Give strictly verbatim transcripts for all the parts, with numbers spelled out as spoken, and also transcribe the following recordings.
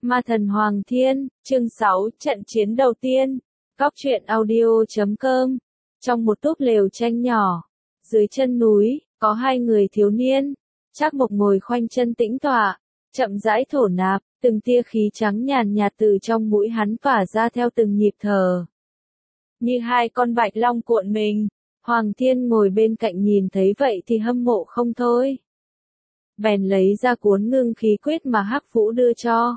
Ma thần Hoàng Thiên, chương sáu, trận chiến đầu tiên. Góc truyện audio chấm com. Trong một túp lều tranh nhỏ, dưới chân núi, có hai người thiếu niên. Trác Mộc ngồi khoanh chân tĩnh tọa, chậm rãi thổ nạp, từng tia khí trắng nhàn nhạt từ trong mũi hắn tỏa ra theo từng nhịp thở. Như hai con bạch long cuộn mình, Hoàng Thiên ngồi bên cạnh nhìn thấy vậy thì hâm mộ không thôi. Bèn lấy ra cuốn ngưng khí quyết mà Hắc Vũ đưa cho.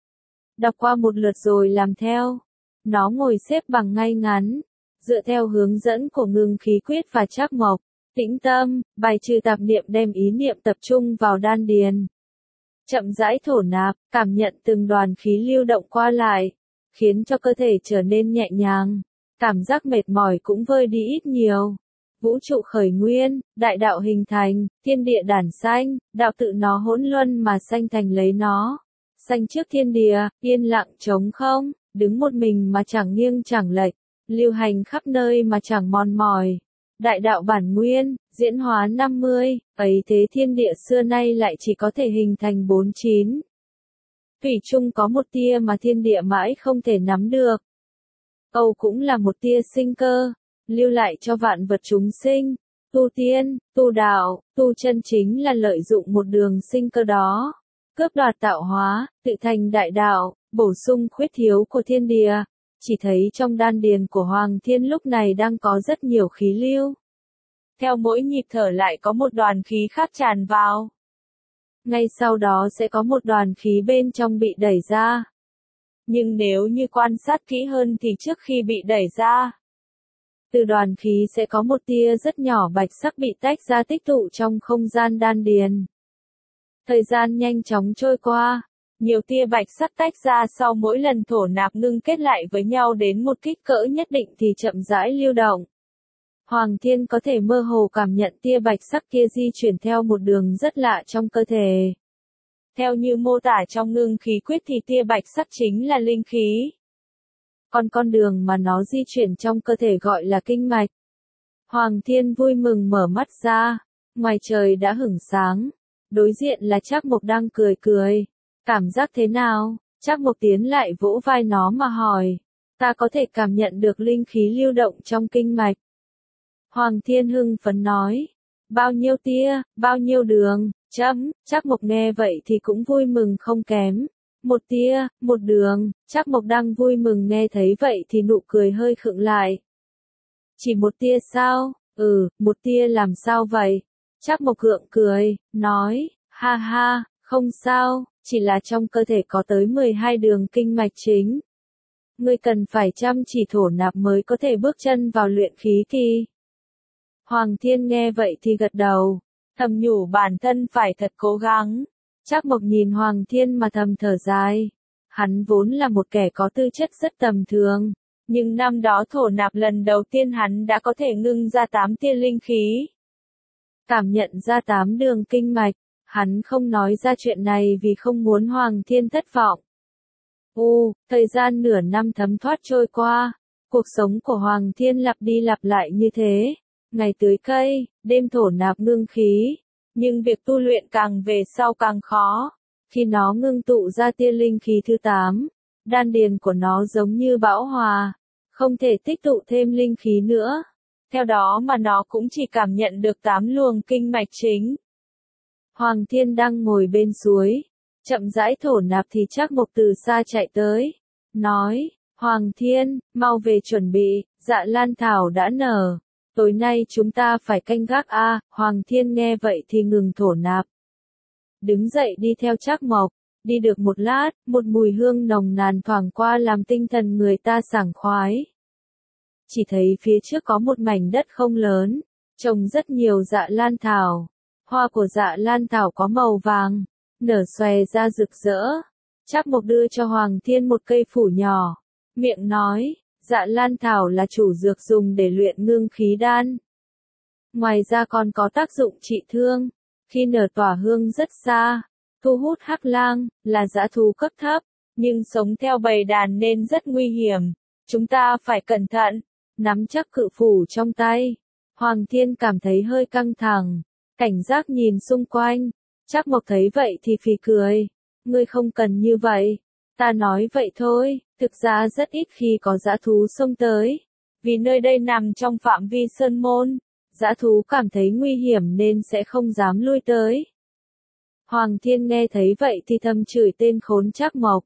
Đọc qua một lượt rồi làm theo. Nó ngồi xếp bằng ngay ngắn, dựa theo hướng dẫn của ngưng khí quyết và Trác Mộc, tĩnh tâm, bài trừ tạp niệm, đem ý niệm tập trung vào đan điền. Chậm rãi thổ nạp, cảm nhận từng đoàn khí lưu động qua lại, khiến cho cơ thể trở nên nhẹ nhàng, cảm giác mệt mỏi cũng vơi đi ít nhiều. Vũ trụ khởi nguyên, đại đạo hình thành, thiên địa đản sanh, đạo tự nó hỗn luân mà sanh thành lấy nó. Sanh trước thiên địa, yên lặng trống không, đứng một mình mà chẳng nghiêng chẳng lệch, lưu hành khắp nơi mà chẳng mòn mỏi. Đại đạo bản nguyên, diễn hóa năm mươi, ấy thế thiên địa xưa nay lại chỉ có thể hình thành bốn chín. Thủy chung có một tia mà thiên địa mãi không thể nắm được. Âu cũng là một tia sinh cơ, lưu lại cho vạn vật chúng sinh. Tu tiên, tu đạo, tu chân chính là lợi dụng một đường sinh cơ đó, cướp đoạt tạo hóa, tự thành đại đạo, bổ sung khuyết thiếu của thiên địa. Chỉ thấy trong đan điền của Hoàng Thiên lúc này đang có rất nhiều khí lưu. Theo mỗi nhịp thở lại có một đoàn khí khác tràn vào. Ngay sau đó sẽ có một đoàn khí bên trong bị đẩy ra. Nhưng nếu như quan sát kỹ hơn thì trước khi bị đẩy ra, từ đoàn khí sẽ có một tia rất nhỏ bạch sắc bị tách ra tích tụ trong không gian đan điền. Thời gian nhanh chóng trôi qua, nhiều tia bạch sắc tách ra sau mỗi lần thổ nạp ngưng kết lại với nhau đến một kích cỡ nhất định thì chậm rãi lưu động. Hoàng Thiên có thể mơ hồ cảm nhận tia bạch sắc kia di chuyển theo một đường rất lạ trong cơ thể. Theo như mô tả trong ngưng khí quyết thì tia bạch sắc chính là linh khí. Còn con đường mà nó di chuyển trong cơ thể gọi là kinh mạch. Hoàng Thiên vui mừng mở mắt ra, ngoài trời đã hửng sáng, đối diện là Trác Mộc đang cười cười. Cảm giác thế nào? Trác Mộc tiến lại vỗ vai nó mà hỏi. Ta có thể cảm nhận được linh khí lưu động trong kinh mạch. Hoàng Thiên hưng phấn nói. Bao nhiêu tia, bao nhiêu đường, chấm. Trác Mộc nghe vậy thì cũng vui mừng không kém. Một tia, một đường. Trác Mộc đang vui mừng nghe thấy vậy thì nụ cười hơi khựng lại. Chỉ một tia sao? Ừ, một tia làm sao vậy? Trác Mộc gượng cười, nói, ha ha, không sao, chỉ là trong cơ thể có tới mười hai đường kinh mạch chính. Ngươi cần phải chăm chỉ thổ nạp mới có thể bước chân vào luyện khí kỳ. Hoàng Thiên nghe vậy thì gật đầu, thầm nhủ bản thân phải thật cố gắng. Trác Mộc nhìn Hoàng Thiên mà thầm thở dài. Hắn vốn là một kẻ có tư chất rất tầm thường, nhưng năm đó thổ nạp lần đầu tiên hắn đã có thể ngưng ra tám tia linh khí. Cảm nhận ra tám đường kinh mạch, hắn không nói ra chuyện này vì không muốn Hoàng Thiên thất vọng. U, thời gian nửa năm thấm thoát trôi qua, cuộc sống của Hoàng Thiên lặp đi lặp lại như thế, ngày tưới cây, đêm thổ nạp ngưng khí, nhưng việc tu luyện càng về sau càng khó. Khi nó ngưng tụ ra tia linh khí thứ tám, đan điền của nó giống như bão hòa, không thể tích tụ thêm linh khí nữa. Theo đó mà nó cũng chỉ cảm nhận được tám luồng kinh mạch chính. Hoàng Thiên đang ngồi bên suối, chậm rãi thổ nạp thì Trác Mộc từ xa chạy tới, nói, Hoàng Thiên, mau về chuẩn bị, dạ lan thảo đã nở, tối nay chúng ta phải canh gác a. À. Hoàng Thiên nghe vậy thì ngừng thổ nạp. Đứng dậy đi theo Trác Mộc, đi được một lát, một mùi hương nồng nàn thoảng qua làm tinh thần người ta sảng khoái. Chỉ thấy phía trước có một mảnh đất không lớn, trồng rất nhiều dạ lan thảo. Hoa của dạ lan thảo có màu vàng, nở xòe ra rực rỡ. Trác Mộc đưa cho Hoàng Thiên một cây phủ nhỏ, miệng nói, dạ lan thảo là chủ dược dùng để luyện ngưng khí đan. Ngoài ra còn có tác dụng trị thương, khi nở tỏa hương rất xa, thu hút hắc lang, là dã thú cấp thấp, nhưng sống theo bầy đàn nên rất nguy hiểm. Chúng ta phải cẩn thận. Nắm chắc cự phủ trong tay, Hoàng Thiên cảm thấy hơi căng thẳng, cảnh giác nhìn xung quanh. Trác Mộc thấy vậy thì phì cười, ngươi không cần như vậy, Ta nói vậy thôi, thực ra rất ít khi có dã thú xông tới. Vì nơi đây nằm trong phạm vi sơn môn, dã thú cảm thấy nguy hiểm nên sẽ không dám lui tới. Hoàng Thiên nghe thấy vậy thì thầm chửi tên khốn Trác Mộc.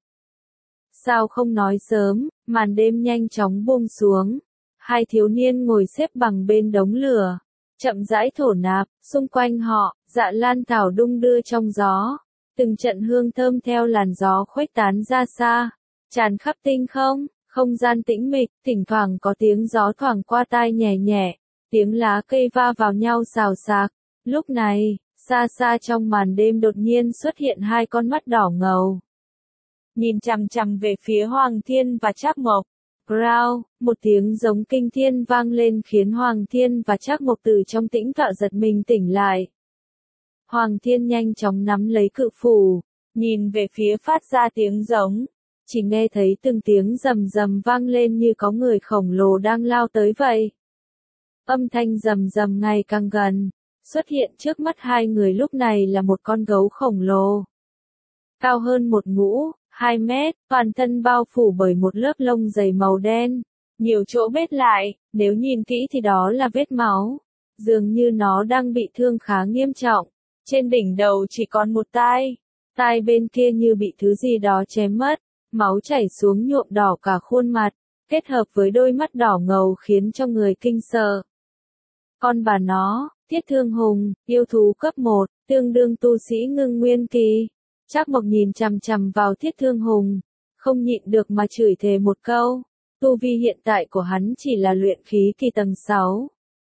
Sao không nói sớm, màn đêm nhanh chóng buông xuống. Hai thiếu niên ngồi xếp bằng bên đống lửa, chậm rãi thổ nạp, xung quanh họ, dạ lan thảo đung đưa trong gió. Từng trận hương thơm theo làn gió khuếch tán ra xa, tràn khắp tinh không, không gian tĩnh mịch, thỉnh thoảng có tiếng gió thoảng qua tai nhẹ nhẹ, tiếng lá cây va vào nhau xào xạc. Lúc này, xa xa trong màn đêm đột nhiên xuất hiện hai con mắt đỏ ngầu. Nhìn chằm chằm về phía Hoàng Thiên và Trác Mộc. Growl, một tiếng giống kinh thiên vang lên khiến Hoàng Thiên và Trác Mộc từ trong tĩnh tọa giật mình tỉnh lại. Hoàng Thiên nhanh chóng nắm lấy cự phủ, nhìn về phía phát ra tiếng giống. Chỉ nghe thấy từng tiếng rầm rầm vang lên như có người khổng lồ đang lao tới vậy. Âm thanh rầm rầm ngày càng gần, xuất hiện trước mắt hai người lúc này là một con gấu khổng lồ. Cao hơn một ngũ, hai mét, toàn thân bao phủ bởi một lớp lông dày màu đen. Nhiều chỗ bết lại, nếu nhìn kỹ thì đó là vết máu. Dường như nó đang bị thương khá nghiêm trọng. Trên đỉnh đầu chỉ còn một tai. Tai bên kia như bị thứ gì đó chém mất. Máu chảy xuống nhuộm đỏ cả khuôn mặt. Kết hợp với đôi mắt đỏ ngầu khiến cho người kinh sợ. Con bà nó, Thiết Thương Hùng, yêu thú cấp một, tương đương tu sĩ ngưng nguyên kỳ. Trác Mộc nhìn chằm chằm vào Thiết Thương Hùng, không nhịn được mà chửi thề một câu. Tu vi hiện tại của hắn chỉ là luyện khí kỳ tầng sáu.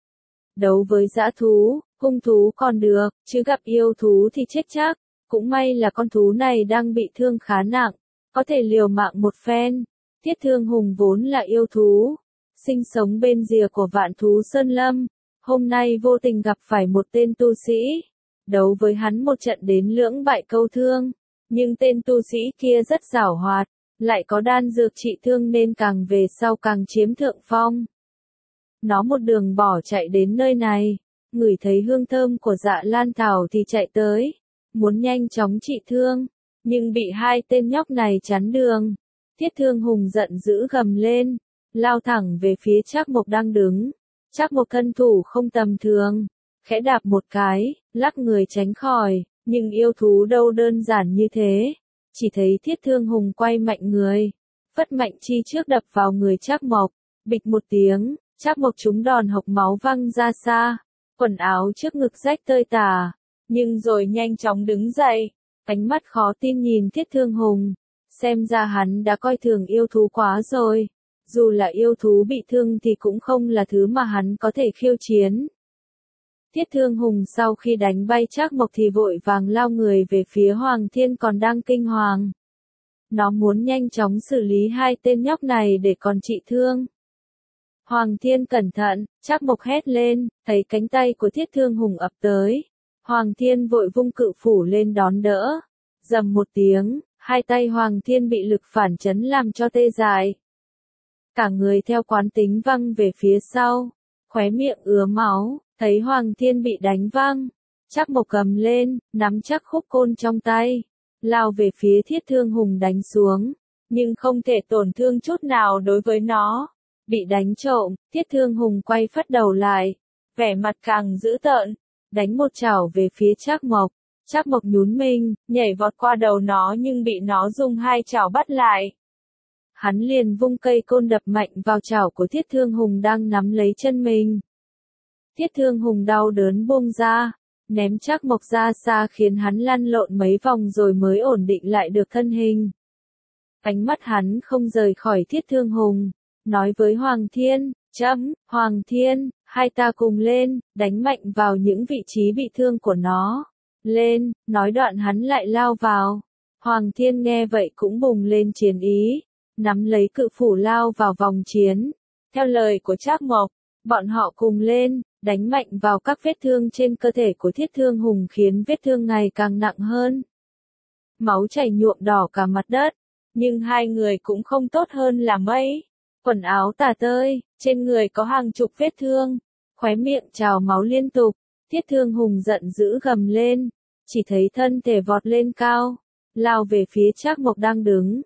Đấu với dã thú, hung thú còn được, chứ gặp yêu thú thì chết chắc. Cũng may là con thú này đang bị thương khá nặng, có thể liều mạng một phen. Thiết Thương Hùng vốn là yêu thú, sinh sống bên rìa của Vạn Thú Sơn Lâm. Hôm nay vô tình gặp phải một tên tu sĩ. Đấu với hắn một trận đến lưỡng bại câu thương. Nhưng tên tu sĩ kia rất giảo hoạt, lại có đan dược trị thương nên càng về sau càng chiếm thượng phong. Nó một đường bỏ chạy đến nơi này, ngửi thấy hương thơm của dạ lan thảo thì chạy tới, muốn nhanh chóng trị thương, nhưng bị hai tên nhóc này chắn đường. Thiết Thương Hùng giận dữ gầm lên, lao thẳng về phía Trác Mộc đang đứng. Trác Mộc thân thủ không tầm thường, khẽ đạp một cái, lắc người tránh khỏi, nhưng yêu thú đâu đơn giản như thế. Chỉ thấy Thiết Thương Hùng quay mạnh người, phất mạnh chi trước đập vào người Trác Mộc, bịch một tiếng, Trác Mộc trúng đòn hộc máu văng ra xa, quần áo trước ngực rách tơi tả, nhưng rồi nhanh chóng đứng dậy, ánh mắt khó tin nhìn Thiết Thương Hùng, xem ra hắn đã coi thường yêu thú quá rồi. Dù là yêu thú bị thương thì cũng không là thứ mà hắn có thể khiêu chiến. Thiết Thương Hùng sau khi đánh bay Trác Mộc thì vội vàng lao người về phía Hoàng Thiên còn đang kinh hoàng. Nó muốn nhanh chóng xử lý hai tên nhóc này để còn trị thương. Hoàng Thiên cẩn thận, Trác Mộc hét lên, thấy cánh tay của Thiết Thương Hùng ập tới. Hoàng Thiên vội vung cự phủ lên đón đỡ. Rầm một tiếng, hai tay Hoàng Thiên bị lực phản chấn làm cho tê dại. Cả người theo quán tính văng về phía sau, khóe miệng ứa máu, thấy Hoàng Thiên bị đánh văng. Trác Mộc cầm lên, nắm chắc khúc côn trong tay, lao về phía Thiết Thương Hùng đánh xuống, nhưng không thể tổn thương chút nào đối với nó. Bị đánh trộm, Thiết Thương Hùng quay phất đầu lại, vẻ mặt càng dữ tợn, đánh một chảo về phía Trác Mộc. Trác Mộc nhún mình, nhảy vọt qua đầu nó nhưng bị nó dùng hai chảo bắt lại. Hắn liền vung cây côn đập mạnh vào chảo của Thiết Thương Hùng đang nắm lấy chân mình. Thiết Thương Hùng đau đớn buông ra, ném Trác Mộc ra xa khiến hắn lăn lộn mấy vòng rồi mới ổn định lại được thân hình. Ánh mắt hắn không rời khỏi Thiết Thương Hùng, nói với Hoàng Thiên, chấm, Hoàng Thiên, hai ta cùng lên, đánh mạnh vào những vị trí bị thương của nó. Lên, nói đoạn hắn lại lao vào. Hoàng Thiên nghe vậy cũng bùng lên chiến ý, nắm lấy cự phủ lao vào vòng chiến. Theo lời của Trác Mộc, bọn họ cùng lên, đánh mạnh vào các vết thương trên cơ thể của Thiết Thương Hùng khiến vết thương ngày càng nặng hơn. Máu chảy nhuộm đỏ cả mặt đất, nhưng hai người cũng không tốt hơn là mấy. Quần áo tả tơi, trên người có hàng chục vết thương, khóe miệng trào máu liên tục. Thiết Thương Hùng giận dữ gầm lên, chỉ thấy thân thể vọt lên cao, lao về phía Trác Mộc đang đứng.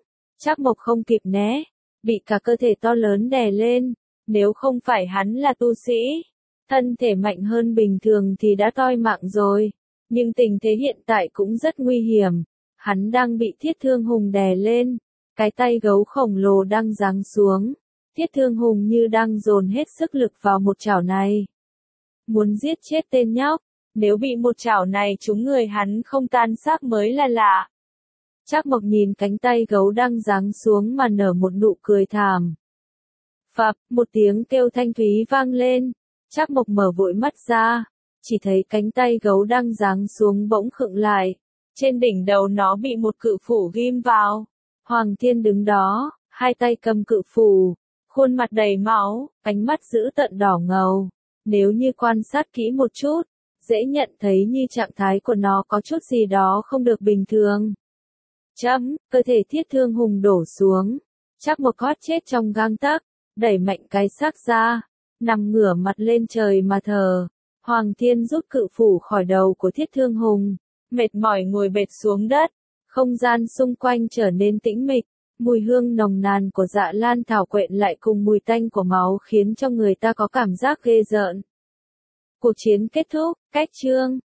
Trác Mộc không kịp né, bị cả cơ thể to lớn đè lên, nếu không phải hắn là tu sĩ, thân thể mạnh hơn bình thường thì đã toi mạng rồi, nhưng tình thế hiện tại cũng rất nguy hiểm, hắn đang bị Thiết Thương Hùng đè lên, cái tay gấu khổng lồ đang giáng xuống, Thiết Thương Hùng như đang dồn hết sức lực vào một chảo này. Muốn giết chết tên nhóc, nếu bị một chảo này trúng người hắn không tan xác mới là lạ. Trác Mộc nhìn cánh tay gấu đang giáng xuống mà nở một nụ cười thảm. Phập, một tiếng kêu thanh thúy vang lên, Trác Mộc mở vội mắt ra, chỉ thấy cánh tay gấu đang giáng xuống bỗng khựng lại, trên đỉnh đầu nó bị một cự phủ ghim vào. Hoàng Thiên đứng đó, hai tay cầm cự phủ, khuôn mặt đầy máu, ánh mắt dữ tợn đỏ ngầu. Nếu như quan sát kỹ một chút, dễ nhận thấy như trạng thái của nó có chút gì đó không được bình thường. Chấm, cơ thể Thiết Thương Hùng đổ xuống, Trác Mộc hót chết trong gang tấc, đẩy mạnh cái xác ra, nằm ngửa mặt lên trời mà thở. Hoàng Thiên rút cự phủ khỏi đầu của Thiết Thương Hùng, mệt mỏi ngồi bệt xuống đất, không gian xung quanh trở nên tĩnh mịch, mùi hương nồng nàn của dạ lan thảo quện lại cùng mùi tanh của máu khiến cho người ta có cảm giác ghê rợn. Cuộc chiến kết thúc, cách chương